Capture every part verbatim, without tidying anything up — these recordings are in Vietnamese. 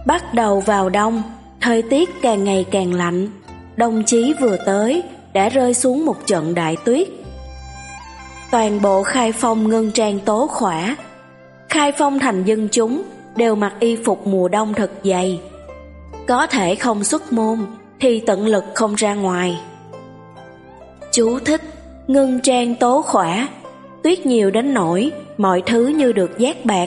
Bắt đầu vào đông, thời tiết càng ngày càng lạnh. Đồng chí vừa tới, đã rơi xuống một trận đại tuyết. Toàn bộ Khai Phong ngân trang tố khỏa. Khai Phong thành dân chúng đều mặc y phục mùa đông thật dày. Có thể không xuất môn thì tận lực không ra ngoài. Chú thích: ngân trang tố khỏa, tuyết nhiều đến nỗi mọi thứ như được dát bạc.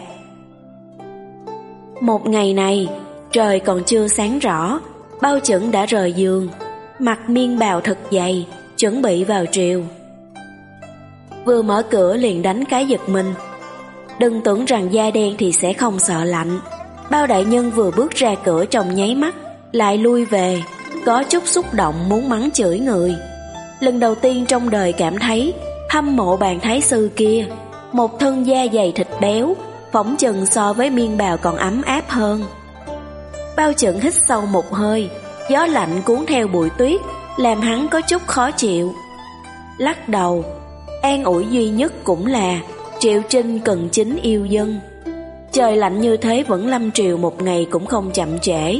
Một ngày này, trời còn chưa sáng rõ, Bao Chẩn đã rời giường, mặc miên bào thật dày, chuẩn bị vào triều. Vừa mở cửa liền đánh cái giật mình. Đừng tưởng rằng da đen thì sẽ không sợ lạnh. Bao đại nhân vừa bước ra cửa trong nháy mắt lại lui về, có chút xúc động muốn mắng chửi người. Lần đầu tiên trong đời cảm thấy hâm mộ bàn thái sư kia, một thân da dày thịt béo, phỏng chừng so với miên bào còn ấm áp hơn. Bao Chẩn hít sâu một hơi, gió lạnh cuốn theo bụi tuyết làm hắn có chút khó chịu. Lắc đầu, an ủi duy nhất cũng là Triệu Trinh cần chính yêu dân. Trời lạnh như thế vẫn lâm triều một ngày cũng không chậm trễ.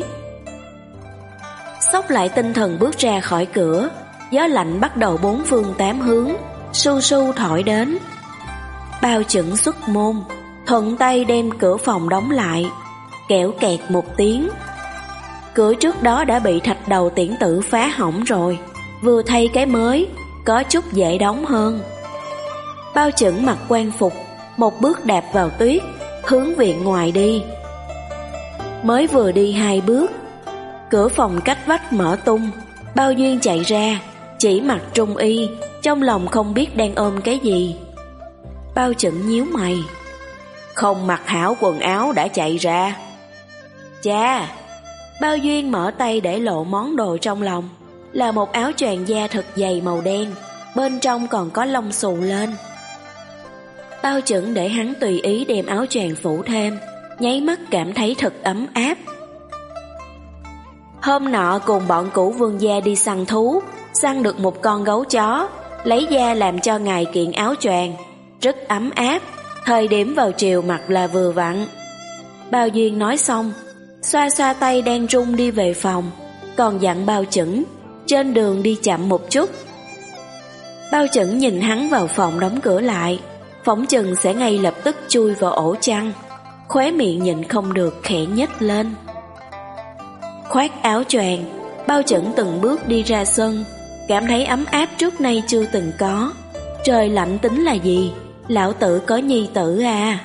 Xốc lại tinh thần bước ra khỏi cửa, gió lạnh bắt đầu bốn phương tám hướng su su thổi đến. Bao Chẩn xuất môn, thuận tay đem cửa phòng đóng lại, kẽo kẹt một tiếng. Cửa trước đó đã bị thạch đầu tiễn tử phá hỏng rồi, vừa thay cái mới, có chút dễ đóng hơn. Bao Chẩn mặc quan phục, một bước đạp vào tuyết, hướng viện ngoài đi. Mới vừa đi hai bước, cửa phòng cách vách mở tung. Bao Duyên chạy ra, chỉ mặc trung y, trong lòng không biết đang ôm cái gì. Bao Chẩn nhíu mày, không mặc hảo quần áo đã chạy ra. Cha! Bao Duyên mở tay để lộ món đồ trong lòng, là một áo choàng da thật dày màu đen, bên trong còn có lông xù lên. Bao Chẩn để hắn tùy ý đem áo choàng phủ thêm, nháy mắt cảm thấy thật ấm áp. Hôm nọ cùng bọn cũ Vương gia đi săn thú, săn được một con gấu chó, lấy da làm cho ngài kiện áo choàng, rất ấm áp, thời điểm vào triều mặc là vừa vặn. Bao Duyên nói xong, xoa xoa tay đang run đi về phòng, còn dặn Bao Chẩn trên đường đi chậm một chút. Bao Chẩn nhìn hắn vào phòng đóng cửa lại, phỏng chừng sẽ ngay lập tức chui vào ổ chăn, khóe miệng nhịn không được khẽ nhếch lên. Khoác áo choàng, Bao Chẩn từng bước đi ra sân, cảm thấy ấm áp trước nay chưa từng có. Trời lạnh tính là gì, lão tử có nhi tử à.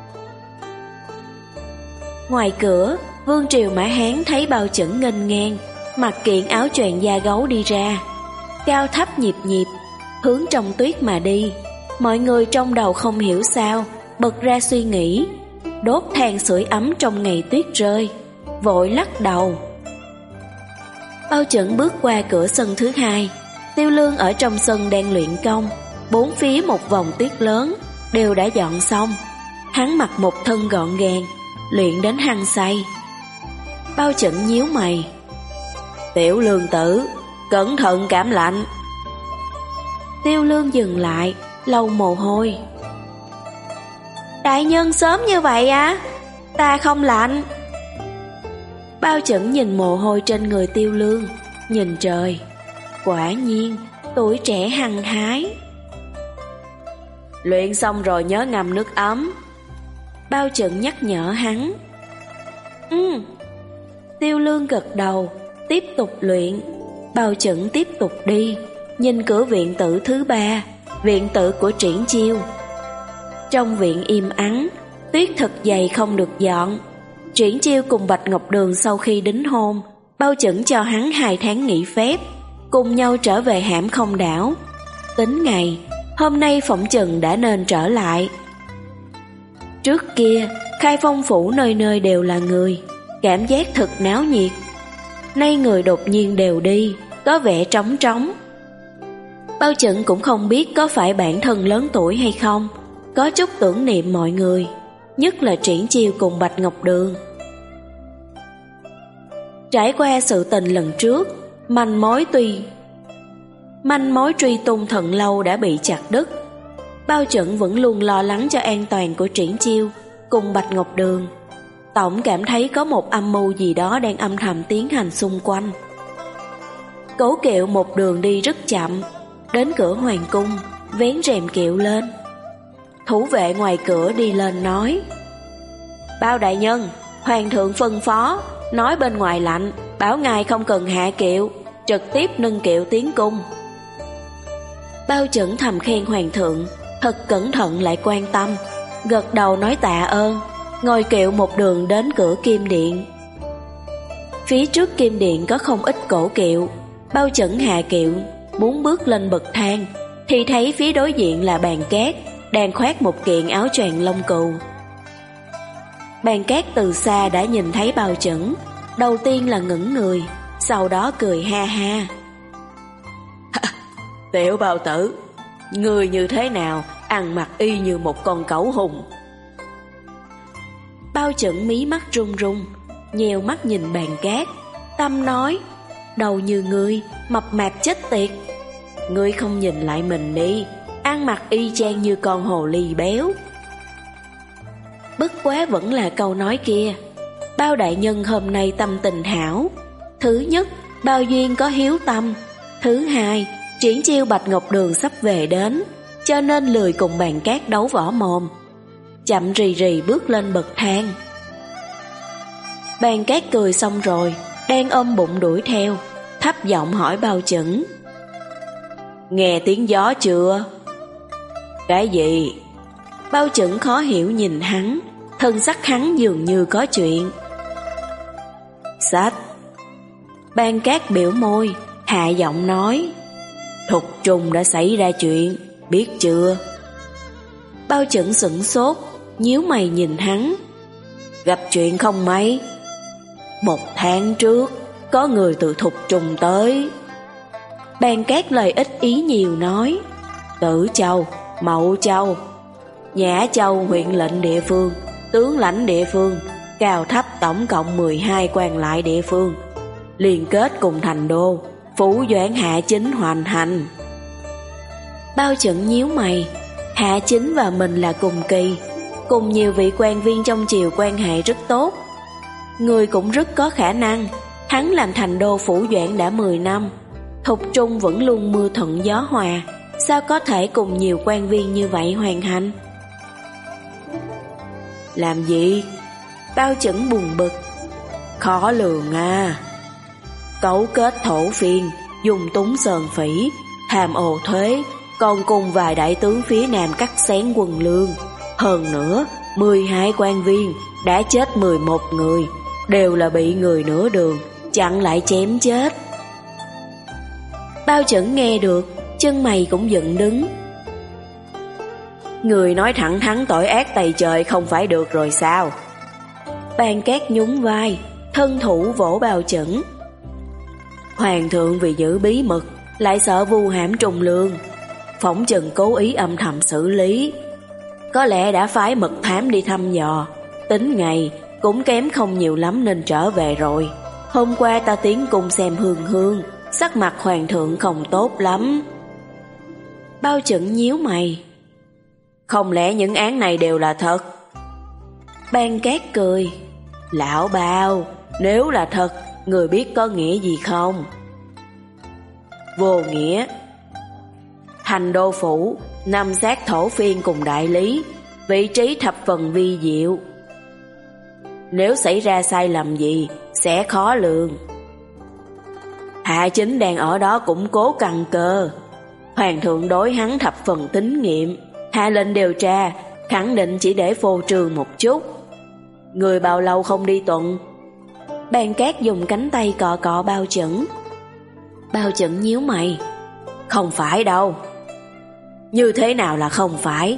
Ngoài cửa, Vương Triều Mã Hán thấy Bao Chẩn nghênh ngang, mặc kiện áo choàng da gấu đi ra, cao thấp nhịp nhịp, hướng trong tuyết mà đi. Mọi người trong đầu không hiểu sao bật ra suy nghĩ, đốt than sưởi ấm trong ngày tuyết rơi, vội lắc đầu. Bao Chẩn bước qua cửa sân thứ hai, Tiêu Lương ở trong sân đang luyện công, bốn phía một vòng tuyết lớn đều đã dọn xong. Hắn mặc một thân gọn gàng, luyện đến hăng say. Bao Chẩn nhíu mày, Tiểu Lương tử, cẩn thận cảm lạnh. Tiêu Lương dừng lại, lau mồ hôi. Đại nhân sớm như vậy à? Ta không lạnh. Bao Chẩn nhìn mồ hôi trên người Tiêu Lương, nhìn trời, quả nhiên tuổi trẻ hăng hái. Luyện xong rồi nhớ ngâm nước ấm. Bao Chẩn nhắc nhở hắn. Ừ. Tiêu Lương gật đầu, tiếp tục luyện. Bao Chẩn tiếp tục đi, nhìn cửa viện tử thứ ba, viện tử của Triển Chiêu. Trong viện im ắng, tuyết thật dày không được dọn. Triển Chiêu cùng Bạch Ngọc Đường sau khi đính hôn, Bao Chẩn cho hắn hai tháng nghỉ phép, cùng nhau trở về Hãm Không đảo. Tính ngày, hôm nay phỏng chừng đã nên trở lại. Trước kia, Khai Phong phủ nơi nơi đều là người, cảm giác thật náo nhiệt. Nay người đột nhiên đều đi, có vẻ trống trống. Bao Chẩn cũng không biết có phải bản thân lớn tuổi hay không, có chút tưởng niệm mọi người, nhất là Triển Chiêu cùng Bạch Ngọc Đường. Trải qua sự tình lần trước, manh mối tuy manh mối truy tung Thần Lâu đã bị chặt đứt. Bao Chẩn vẫn luôn lo lắng cho an toàn của Triển Chiêu cùng Bạch Ngọc Đường. tổng cảm thấy có một âm mưu gì đó đang âm thầm tiến hành xung quanh. Cố Kiệu một đường đi rất chậm, đến cửa hoàng cung, vén rèm kiệu lên. Thủ vệ ngoài cửa đi lên nói: Bao đại nhân, hoàng thượng phân phó, nói bên ngoài lạnh, bảo ngài không cần hạ kiệu, trực tiếp nâng kiệu tiến cung. Bao Chẩn thầm khen hoàng thượng, thật cẩn thận lại quan tâm, gật đầu nói tạ ơn, ngồi kiệu một đường đến cửa Kim Điện. Phía trước Kim Điện có không ít cổ kiệu. Bao Chẩn hạ kiệu, muốn bước lên bậc thang, thì thấy phía đối diện là Bàn Cát, đang khoác một kiện áo choàng lông cừu. Bàn Cát từ xa đã nhìn thấy Bao Chẩn, đầu tiên là ngẩn người, sau đó cười ha ha. Tiểu Bao tử, người như thế nào, ăn mặc y như một con cẩu hùng. Bao Chẩn mí mắt run run, nheo mắt nhìn Bàn Cát, tâm nói: đầu như ngươi, mập mạp chết tiệt. Ngươi không nhìn lại mình đi, ăn mặc y chang như con hồ ly béo. Bất quá vẫn là câu nói kia, Bao đại nhân hôm nay tâm tình hảo. Thứ nhất, Bao Duyên có hiếu tâm. Thứ hai, triển chiêu Bạch Ngọc Đường sắp về đến, cho nên lười cùng Bàn Cát đấu võ mồm. Chậm rì rì bước lên bậc thang. Bàn Cát cười xong rồi, đang ôm bụng đuổi theo, thấp giọng hỏi Bao Chẩn: Nghe tiếng gió chưa? Cái gì? Bao Chẩn khó hiểu nhìn hắn, thân sắc hắn dường như có chuyện. Sách. Bàn Cát biểu môi, hạ giọng nói: Thục Trung đã xảy ra chuyện, biết chưa? Bao Chẩn sửng sốt, nhíu mày nhìn hắn. Gặp chuyện không mấy. Một tháng trước, có người từ Thục Trung tới. Bàn Cát lời ít ý nhiều nói: Tử Châu, Mậu Châu, Nhã Châu huyện lệnh địa phương, tướng lãnh địa phương, cao thấp tổng cộng mười hai quan lại địa phương, liên kết cùng thành đô, phủ doãn Hạ Chính hoành hành. Bao Chẩn nhíu mày, Hạ Chính và mình là cùng kỳ, cùng nhiều vị quan viên trong triều quan hệ rất tốt. Người cũng rất có khả năng, hắn làm thành đô phủ doãn đã mười năm, Thục Trung vẫn luôn mưa thuận gió hòa, sao có thể cùng nhiều quan viên như vậy hoàn hành? Làm gì? Bao Chẩn buồn bực. Khó lường à. Cấu kết thổ phiên, dùng túng sơn phỉ, hàm ồ thuế, còn cùng vài đại tướng phía Nam cắt xén quân lương. Hơn nữa, mười hai quan viên, đã chết mười một người, đều là bị người nửa đường chặn lại chém chết. Bao Chẩn nghe được, chân mày cũng dựng đứng. Người nói thẳng thắn tội ác tày trời không phải được rồi sao? Bàn Cát nhún vai, thân thủ vỗ Bao Chẩn. Hoàng thượng vì giữ bí mật, lại sợ vu hãm trùng lương, phỏng chừng cố ý âm thầm xử lý. Có lẽ đã phái mật thám đi thăm dò, tính ngày cũng kém không nhiều lắm nên trở về rồi. Hôm qua ta tiến cung xem Hương Hương, sắc mặt hoàng thượng không tốt lắm. Bao Chẩn nhíu mày. Không lẽ những án này đều là thật? Bàn Cát cười. Lão Bao, nếu là thật, người biết có nghĩa gì không? Vô nghĩa. Thành đô phủ, năm sát thổ phiên cùng đại lý, vị trí thập phần vi diệu. Nếu xảy ra sai lầm gì, sẽ khó lường. Hạ Chính đang ở đó củng cố căn cơ. Hoàng thượng đối hắn thập phần tín nhiệm, hạ lệnh điều tra, khẳng định chỉ để phô trương một chút. Người bao lâu không đi tuần? Bàn Cát dùng cánh tay cọ cọ Bao Chẩn. Bao Chẩn nhíu mày. Không phải đâu. Như thế nào là không phải?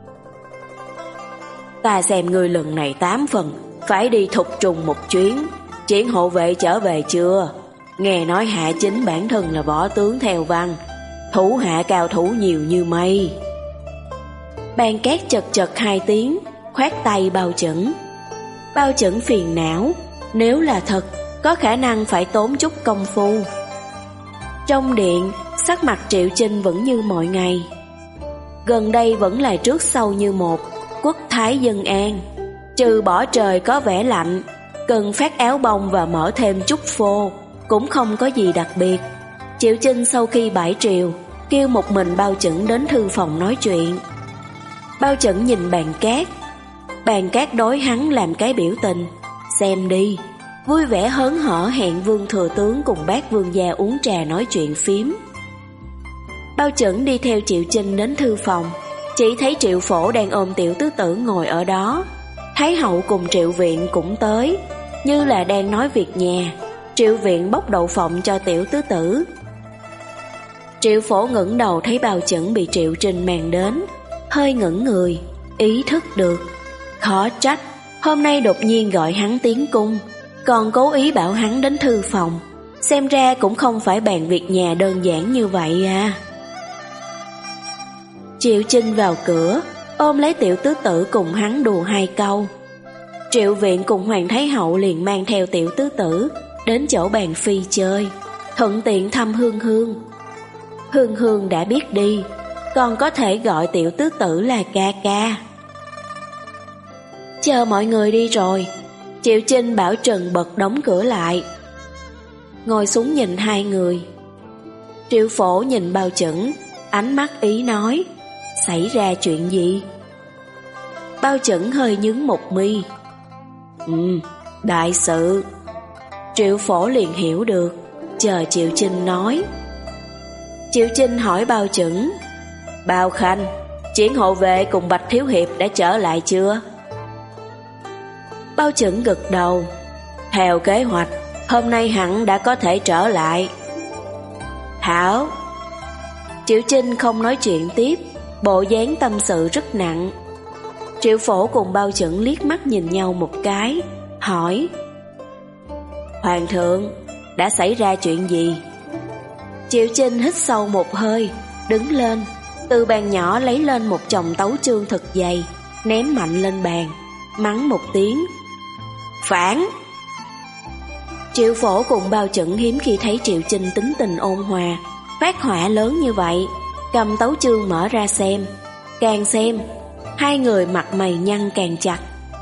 Ta xem người lần này tám phần phải đi Thục Trung một chuyến. Triển hộ vệ trở về chưa? Nghe nói Hạ Chính bản thân là võ tướng theo văn, thủ hạ cao thủ nhiều như mây. Bàn Cát chật chật hai tiếng, khoát tay Bao Chẩn. Bao Chẩn phiền não, nếu là thật, có khả năng phải tốn chút công phu. Trong điện, sắc mặt Triệu Chinh vẫn như mọi ngày. Gần đây vẫn là trước sau như một, quốc thái dân an. Trừ bỏ trời có vẻ lạnh, cần phát áo bông và mở thêm chút phô, cũng không có gì đặc biệt. Triệu Chinh sau khi bãi triều, kêu một mình Bao Chẩn đến thư phòng nói chuyện. Bao Chẩn nhìn bàn cát. Bàn cát đối hắn làm cái biểu tình, xem đi, vui vẻ hớn hở hẹn Vương thừa tướng cùng bác vương gia uống trà nói chuyện phím. Bao Chẩn đi theo Triệu Chinh đến thư phòng, chỉ thấy Triệu Phổ đang ôm tiểu tứ tử ngồi ở đó. Thái hậu cùng Triệu Viện cũng tới, như là đang nói việc nhà. Triệu Viện bốc đậu phộng cho tiểu tứ tử. Triệu Phổ ngẩng đầu thấy Bao Chẩn bị Triệu Trình mang đến, hơi ngẩn người, ý thức được. Khó trách, hôm nay đột nhiên gọi hắn tiến cung, còn cố ý bảo hắn đến thư phòng. Xem ra cũng không phải bàn việc nhà đơn giản như vậy à. Triệu Chinh vào cửa, ôm lấy tiểu tứ tử cùng hắn đùa hai câu. Triệu Viện cùng Hoàng Thái Hậu liền mang theo tiểu tứ tử đến chỗ bàn phi chơi, thuận tiện thăm Hương Hương. Hương Hương đã biết đi, còn có thể gọi tiểu tứ tử là ca ca. Chờ mọi người đi rồi, Triệu Chinh bảo Trần bật đóng cửa lại, ngồi xuống nhìn hai người. Triệu Phổ nhìn Bao Chẩn, ánh mắt ý nói, xảy ra chuyện gì? Bao Chẩn hơi nhướng một mi. Ừ, đại sự. Triệu Phổ liền hiểu được, chờ Triệu Chinh nói. Triệu Chinh hỏi Bao Chẩn, Bao Khanh, Triển hộ vệ cùng Bạch Thiếu Hiệp đã trở lại chưa? Bao Chẩn gật đầu, theo kế hoạch, hôm nay hẳn đã có thể trở lại. Hảo. Triệu Chinh không nói chuyện tiếp, bộ dáng tâm sự rất nặng. Triệu Phổ cùng Bao Chẩn liếc mắt nhìn nhau một cái, hỏi, Hoàng thượng, đã xảy ra chuyện gì? Triệu Chinh hít sâu một hơi, đứng lên, từ bàn nhỏ lấy lên một chồng tấu chương thật dày, ném mạnh lên bàn, mắng một tiếng, phản. Triệu Phổ cùng Bao Chẩn hiếm khi thấy Triệu Chinh tính tình ôn hòa, phát hỏa lớn như vậy, cầm tấu chương mở ra xem. Càng xem, hai người mặt mày nhăn càng chặt.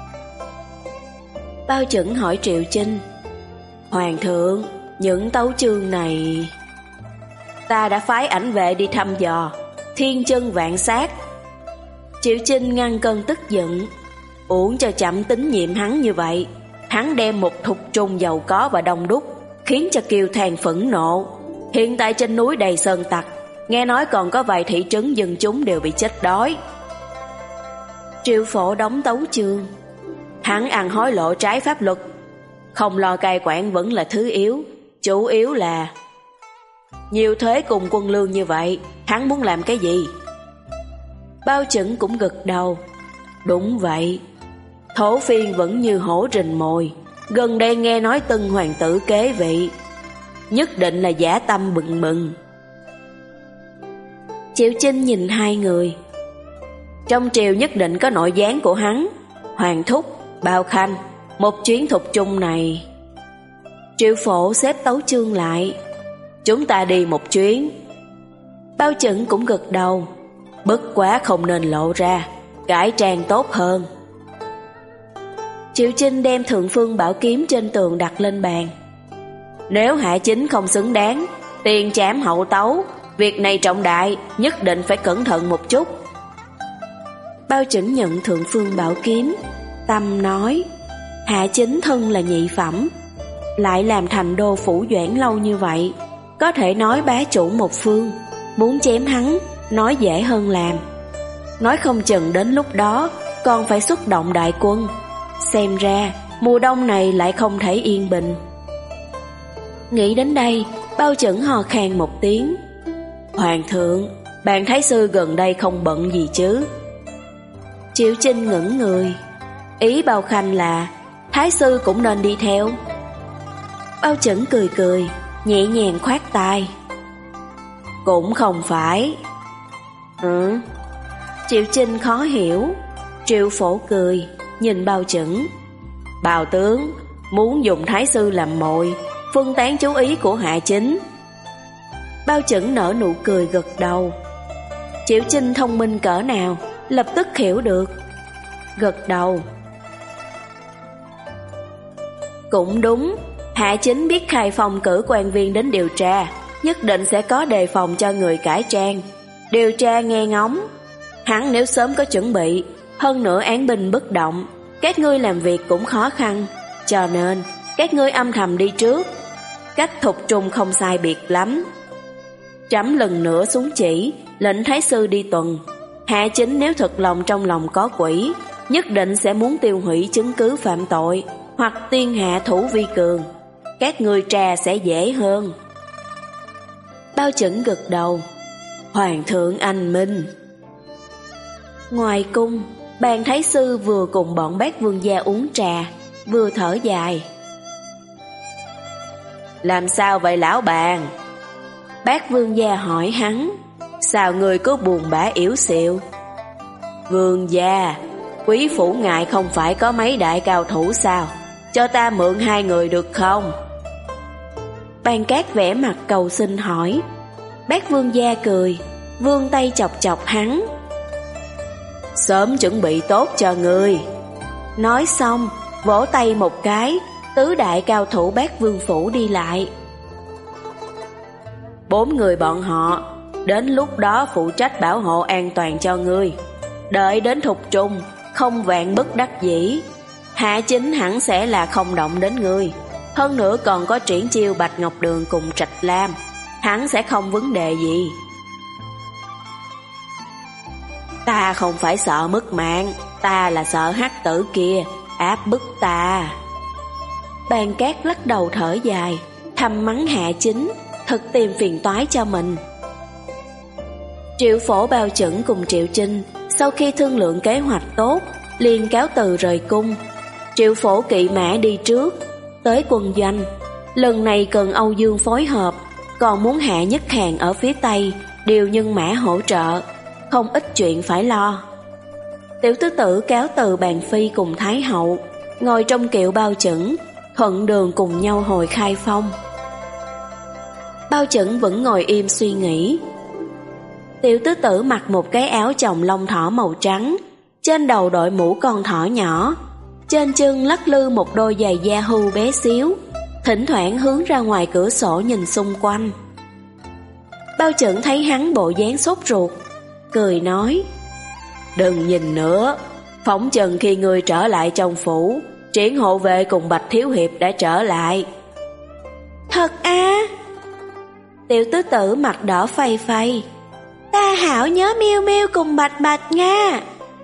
Bao Chẩn hỏi Triệu Chinh, Hoàng thượng, những tấu chương này... Ta đã phái ảnh vệ đi thăm dò, thiên chân vạn sát. Triệu Chinh ngăn cơn tức giận, uổng cho chậm tín nhiệm hắn như vậy. Hắn đem một thục trung giàu có và đông đúc, khiến cho Kiều Thàn phẫn nộ. Hiện tại trên núi đầy sơn tặc, nghe nói còn có vài thị trấn dân chúng đều bị chết đói. Triệu Phổ đóng tấu chương, hắn ăn hối lộ trái pháp luật, không lo cai quản vẫn là thứ yếu, chủ yếu là nhiều thuế cùng quân lương như vậy, hắn muốn làm cái gì? Bao Chẩn cũng gật đầu, đúng vậy. Thổ phiên vẫn như hổ rình mồi, gần đây nghe nói Tân hoàng tử kế vị, nhất định là giả tâm bừng bừng. Triệu Chinh nhìn hai người, trong triều nhất định có nội gián của hắn. Hoàng thúc, Bao Khanh, một chuyến thục trung này. Triệu Phổ xếp tấu chương lại, chúng ta đi một chuyến. Bao Chẩn cũng gật đầu, bất quá không nên lộ ra, cải trang tốt hơn. Triệu Chinh đem Thượng Phương Bảo kiếm trên tường đặt lên bàn. Nếu Hạ Chính không xứng đáng, tiền trảm hậu tấu, việc này trọng đại, nhất định phải cẩn thận một chút. Bao Chẩn nhận Thượng Phương Bảo kiếm, tâm nói, Hạ Chính thân là nhị phẩm, lại làm thành đô phủ Doãn lâu như vậy, có thể nói bá chủ một phương, muốn chém hắn, nói dễ hơn làm. Nói không chừng đến lúc đó còn phải xuất động đại quân. Xem ra mùa đông này lại không thể yên bình. Nghĩ đến đây, Bao Chẩn hò khan một tiếng, Hoàng thượng, bạn thái sư gần đây không bận gì chứ? Triệu Chinh ngẩn người, ý Bao Khanh là thái sư cũng nên đi theo. Bao Chẩn cười cười, nhẹ nhàng khoát tay, cũng không phải. Ừ. Triệu Chinh khó hiểu. Triệu Phổ cười, nhìn Bao Chẩn, Bao tướng muốn dùng thái sư làm mồi, phân tán chú ý của Hạ Chính. Bao Chẩn nở nụ cười gật đầu. Triệu Chinh thông minh cỡ nào, lập tức hiểu được, gật đầu. Cũng đúng, Hạ Chính biết Khai Phong cử quan viên đến điều tra, nhất định sẽ có đề phòng cho người cải trang. Điều tra nghe ngóng, hắn nếu sớm có chuẩn bị, hơn nữa án binh bất động, các ngươi làm việc cũng khó khăn, cho nên các ngươi âm thầm đi trước. Cách Thục Trung không sai biệt lắm. Trẫm lần nữa xuống chỉ, lệnh thái sư đi tuần. Hạ Chính nếu thực lòng trong lòng có quỷ, nhất định sẽ muốn tiêu hủy chứng cứ phạm tội, hoặc tiên hạ thủ vi cường. Các ngươi tra sẽ dễ hơn. Bao Chẩn gật đầu. Hoàng thượng anh minh. Ngoài cung, bàn thái sư vừa cùng bọn bác vương gia uống trà, vừa thở dài. Làm sao vậy lão bàn? Bác vương gia hỏi hắn. Sao người cứ buồn bã yếu xịu? Vương gia, quý phủ ngài không phải có mấy đại cao thủ sao? Cho ta mượn hai người được không? Ban Cát vẽ mặt cầu xin hỏi. Bác vương gia cười, vươn tay chọc chọc hắn. Sớm chuẩn bị tốt cho ngươi. Nói xong, vỗ tay một cái, tứ đại cao thủ Bác vương phủ đi lại. Bốn người bọn họ, đến lúc đó phụ trách bảo hộ an toàn cho ngươi. Đợi đến Thục Trung, không vạn bất đắc dĩ, Hạ Chính hẳn sẽ là không động đến ngươi. Hơn nữa còn có Triển Chiêu, Bạch Ngọc Đường cùng Trạch Lam, hắn sẽ không vấn đề gì. Ta không phải sợ mất mạng, ta là sợ hắc tử kia áp bức ta. Bàn Cát lắc đầu thở dài, thầm mắng Hạ Chính, thật tìm phiền toái cho mình. Triệu Phổ, Bao Chẩn cùng Triệu Trinh sau khi thương lượng kế hoạch tốt, liền cáo từ rời cung. Triệu Phổ kỵ mã đi trước, tới quân doanh. Lần này cần Âu Dương phối hợp, còn muốn Hạ Nhất Hàn ở phía Tây điều nhân mã hỗ trợ, không ít chuyện phải lo. Tiểu tứ tử cáo từ Bàn Phi cùng Thái hậu, ngồi trong kiệu Bao Chẩn, thuận đường cùng nhau hồi Khai Phong. Bao Chẩn vẫn ngồi im suy nghĩ. Tiểu tứ tử mặc một cái áo chồng lông thỏ màu trắng, trên đầu đội mũ con thỏ nhỏ, trên chân lắc lư một đôi giày da hưu bé xíu, thỉnh thoảng hướng ra ngoài cửa sổ nhìn xung quanh. Bao Chẩn thấy hắn bộ dáng sốt ruột, cười nói: Đừng nhìn nữa, phỏng chừng khi ngươi trở lại trong phủ, Triển hộ vệ cùng Bạch thiếu hiệp đã trở lại. Thật à? Tiểu tứ tử mặt đỏ phây phây. Ta hảo nhớ Miêu Miêu cùng Bạch Bạch nha.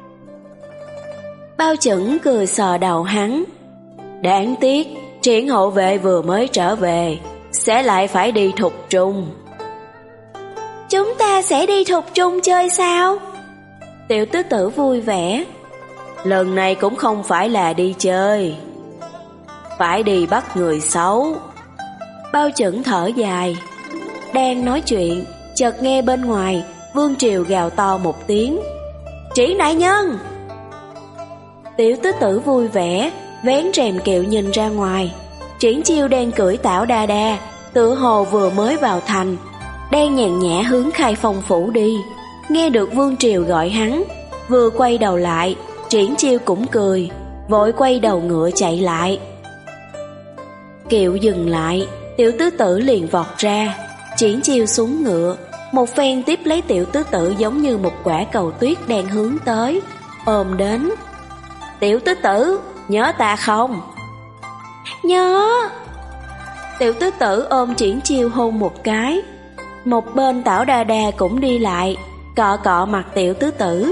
Bao Chẩn cười sờ đầu hắn. Đáng tiếc, Triển hộ vệ vừa mới trở về, sẽ lại phải đi Thục Trung. Chúng ta sẽ đi Thục Trung chơi sao? Tiểu tứ tử vui vẻ. Lần này cũng không phải là đi chơi, phải đi bắt người xấu. Bao Chẩn thở dài. Đang nói chuyện, chợt nghe bên ngoài Vương Triều gào to một tiếng: Triển đại nhân! Tiểu tứ tử vui vẻ, vén rèm kiệu nhìn ra ngoài. Triển Chiêu đang cưỡi tảo đa đa, tựa hồ vừa mới vào thành, đang nhàn nhã hướng Khai Phong phủ đi. Nghe được Vương Triều gọi hắn, vừa quay đầu lại, Triển Chiêu cũng cười, vội quay đầu ngựa chạy lại. Kiệu dừng lại, tiểu tứ tử liền vọt ra. Triển Chiêu xuống ngựa, một phen tiếp lấy tiểu tứ tử giống như một quả cầu tuyết đang hướng tới, ôm đến. Tiểu tứ tử, nhớ ta không? Nhớ. Tiểu tứ tử ôm Triển Chiêu hôn một cái. Một bên Tảo Đa Đa cũng đi lại, cọ cọ mặt tiểu tứ tử.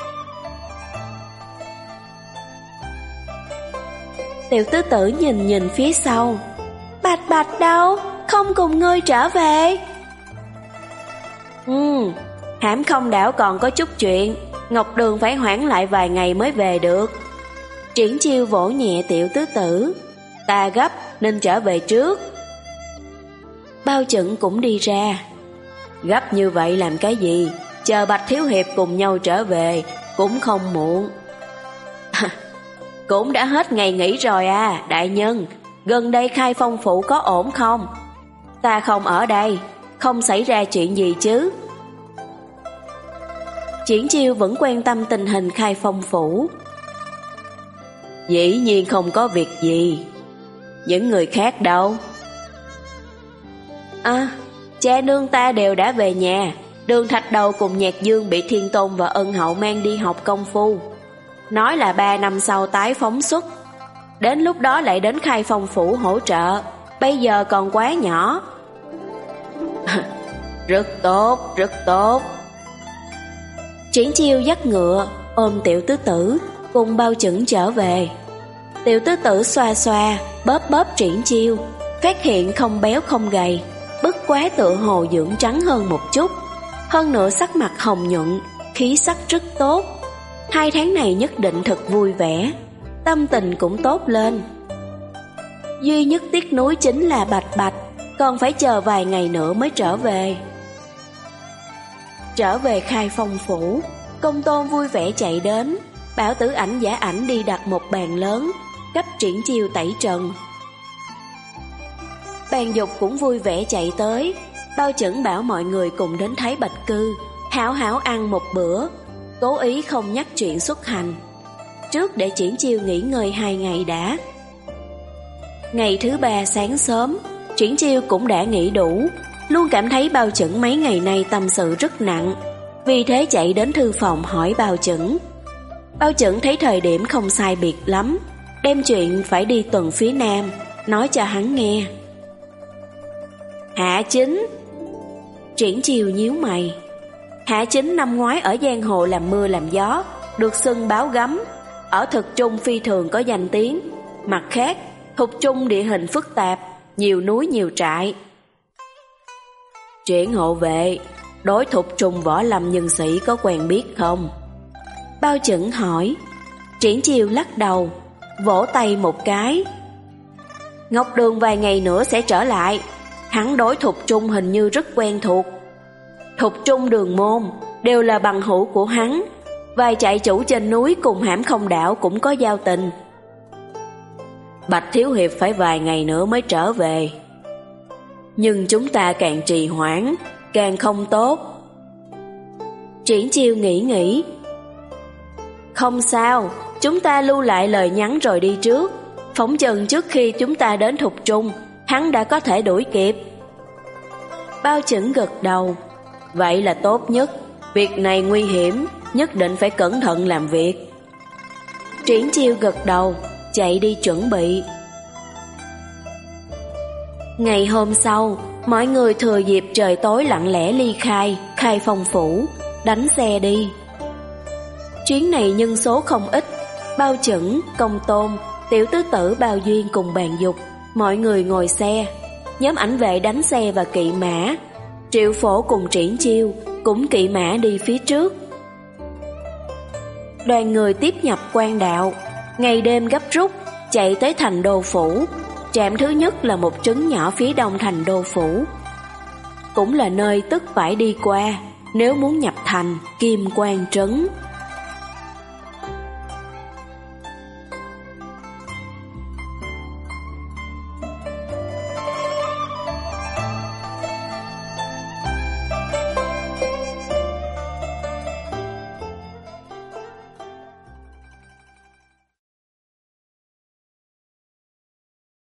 Tiểu tứ tử nhìn nhìn phía sau. Bạch Bạch đâu? Không cùng ngươi trở về? Ừ, Hãm Không đảo còn có chút chuyện, Ngọc Đường phải hoãn lại vài ngày mới về được. Triển Chiêu vỗ nhẹ tiểu tứ tử. Ta gấp nên trở về trước. Bao Chẩn cũng đi ra. Gấp như vậy làm cái gì? Chờ Bạch thiếu hiệp cùng nhau trở về cũng không muộn. Cũng đã hết ngày nghỉ rồi à, đại nhân. Gần đây Khai Phong phủ có ổn không? Ta không ở đây, không xảy ra chuyện gì chứ? Triển Chiêu vẫn quan tâm tình hình Khai Phong phủ. Dĩ nhiên không có việc gì. Những người khác đâu? À, cha nương ta đều đã về nhà. Đường Thạch Đầu cùng Nhạc Dương bị Thiên Tôn và Ân Hậu mang đi học công phu. Nói là ba năm sau tái phóng xuất. Đến lúc đó lại đến Khai Phong phủ hỗ trợ. Bây giờ còn quá nhỏ. Rất tốt, rất tốt. Triển Chiêu dắt ngựa, ôm Tiểu Tứ Tử, cùng Bao Chững trở về. Tiểu Tứ Tử xoa xoa, bóp bóp Triển Chiêu, phát hiện không béo không gầy, bất quá tựa hồ dưỡng trắng hơn một chút. Hơn nữa sắc mặt hồng nhuận, khí sắc rất tốt. Hai tháng này nhất định thật vui vẻ, tâm tình cũng tốt lên. Duy nhất tiếc nuối chính là Bạch Bạch, còn phải chờ vài ngày nữa mới trở về. Trở về Khai Phong phủ, Công Tôn vui vẻ chạy đến, bảo Tử Ảnh Giả Ảnh đi đặt một bàn lớn, cấp Triển Chiêu tẩy trần. Bàn Dục cũng vui vẻ chạy tới, Bao Chững bảo mọi người cùng đến Thái Bạch Cư, hảo hảo ăn một bữa, cố ý không nhắc chuyện xuất hành, trước để Triển Chiêu nghỉ ngơi hai ngày đã. Ngày thứ ba sáng sớm, Triển Chiêu cũng đã nghỉ đủ, luôn cảm thấy Bao Chững mấy ngày nay tâm sự rất nặng, vì thế chạy đến thư phòng hỏi Bao Chững. Bao Chững thấy thời điểm không sai biệt lắm, đem chuyện phải đi tuần phía Nam nói cho hắn nghe. Hạ Chính. Triển Chiêu nhíu mày. Hạ Chính năm ngoái ở giang hồ làm mưa làm gió, được xưng báo gấm, ở Thực Trung phi thường có danh tiếng. Mặt khác, Thục Trung địa hình phức tạp, nhiều núi nhiều trại. Triển hộ vệ, đối Thục Trung võ lâm nhân sĩ có quen biết không? Bao Chững hỏi. Triển Chiêu lắc đầu, vỗ tay một cái. Ngọc Đường vài ngày nữa sẽ trở lại, hắn đối Thục Trung hình như rất quen thuộc. Thục Trung Đường Môn đều là bằng hữu của hắn, vài trại chủ trên núi cùng Hãm Không đảo cũng có giao tình. Bạch Thiếu Hiệp phải vài ngày nữa mới trở về, nhưng chúng ta càng trì hoãn càng không tốt. Triển Chiêu nghĩ nghĩ. Không sao, chúng ta lưu lại lời nhắn rồi đi trước, phỏng chừng trước khi chúng ta đến Thục Trung, hắn đã có thể đuổi kịp. Bao Chững gật đầu. Vậy là tốt nhất, việc này nguy hiểm, nhất định phải cẩn thận làm việc. Triển Chiêu gật đầu, chạy đi chuẩn bị. Ngày hôm sau, mọi người thừa dịp trời tối lặng lẽ ly khai Khai Phong phủ, đánh xe đi. Chuyến này nhân số không ít, Bao Chững, Công Tôn, Tiểu Tứ Tử, Bao Duyên cùng Bàn Dục, mọi người ngồi xe. Nhóm ảnh vệ đánh xe và kỵ mã. Triệu Phổ cùng Triển Chiêu cũng kỵ mã đi phía trước. Đoàn người tiếp nhập quan đạo, ngày đêm gấp rút chạy tới thành Đô Phủ. Trạm thứ nhất là một trấn nhỏ phía đông thành Đô Phủ, cũng là nơi tất phải đi qua nếu muốn nhập thành Kim Quan Trấn.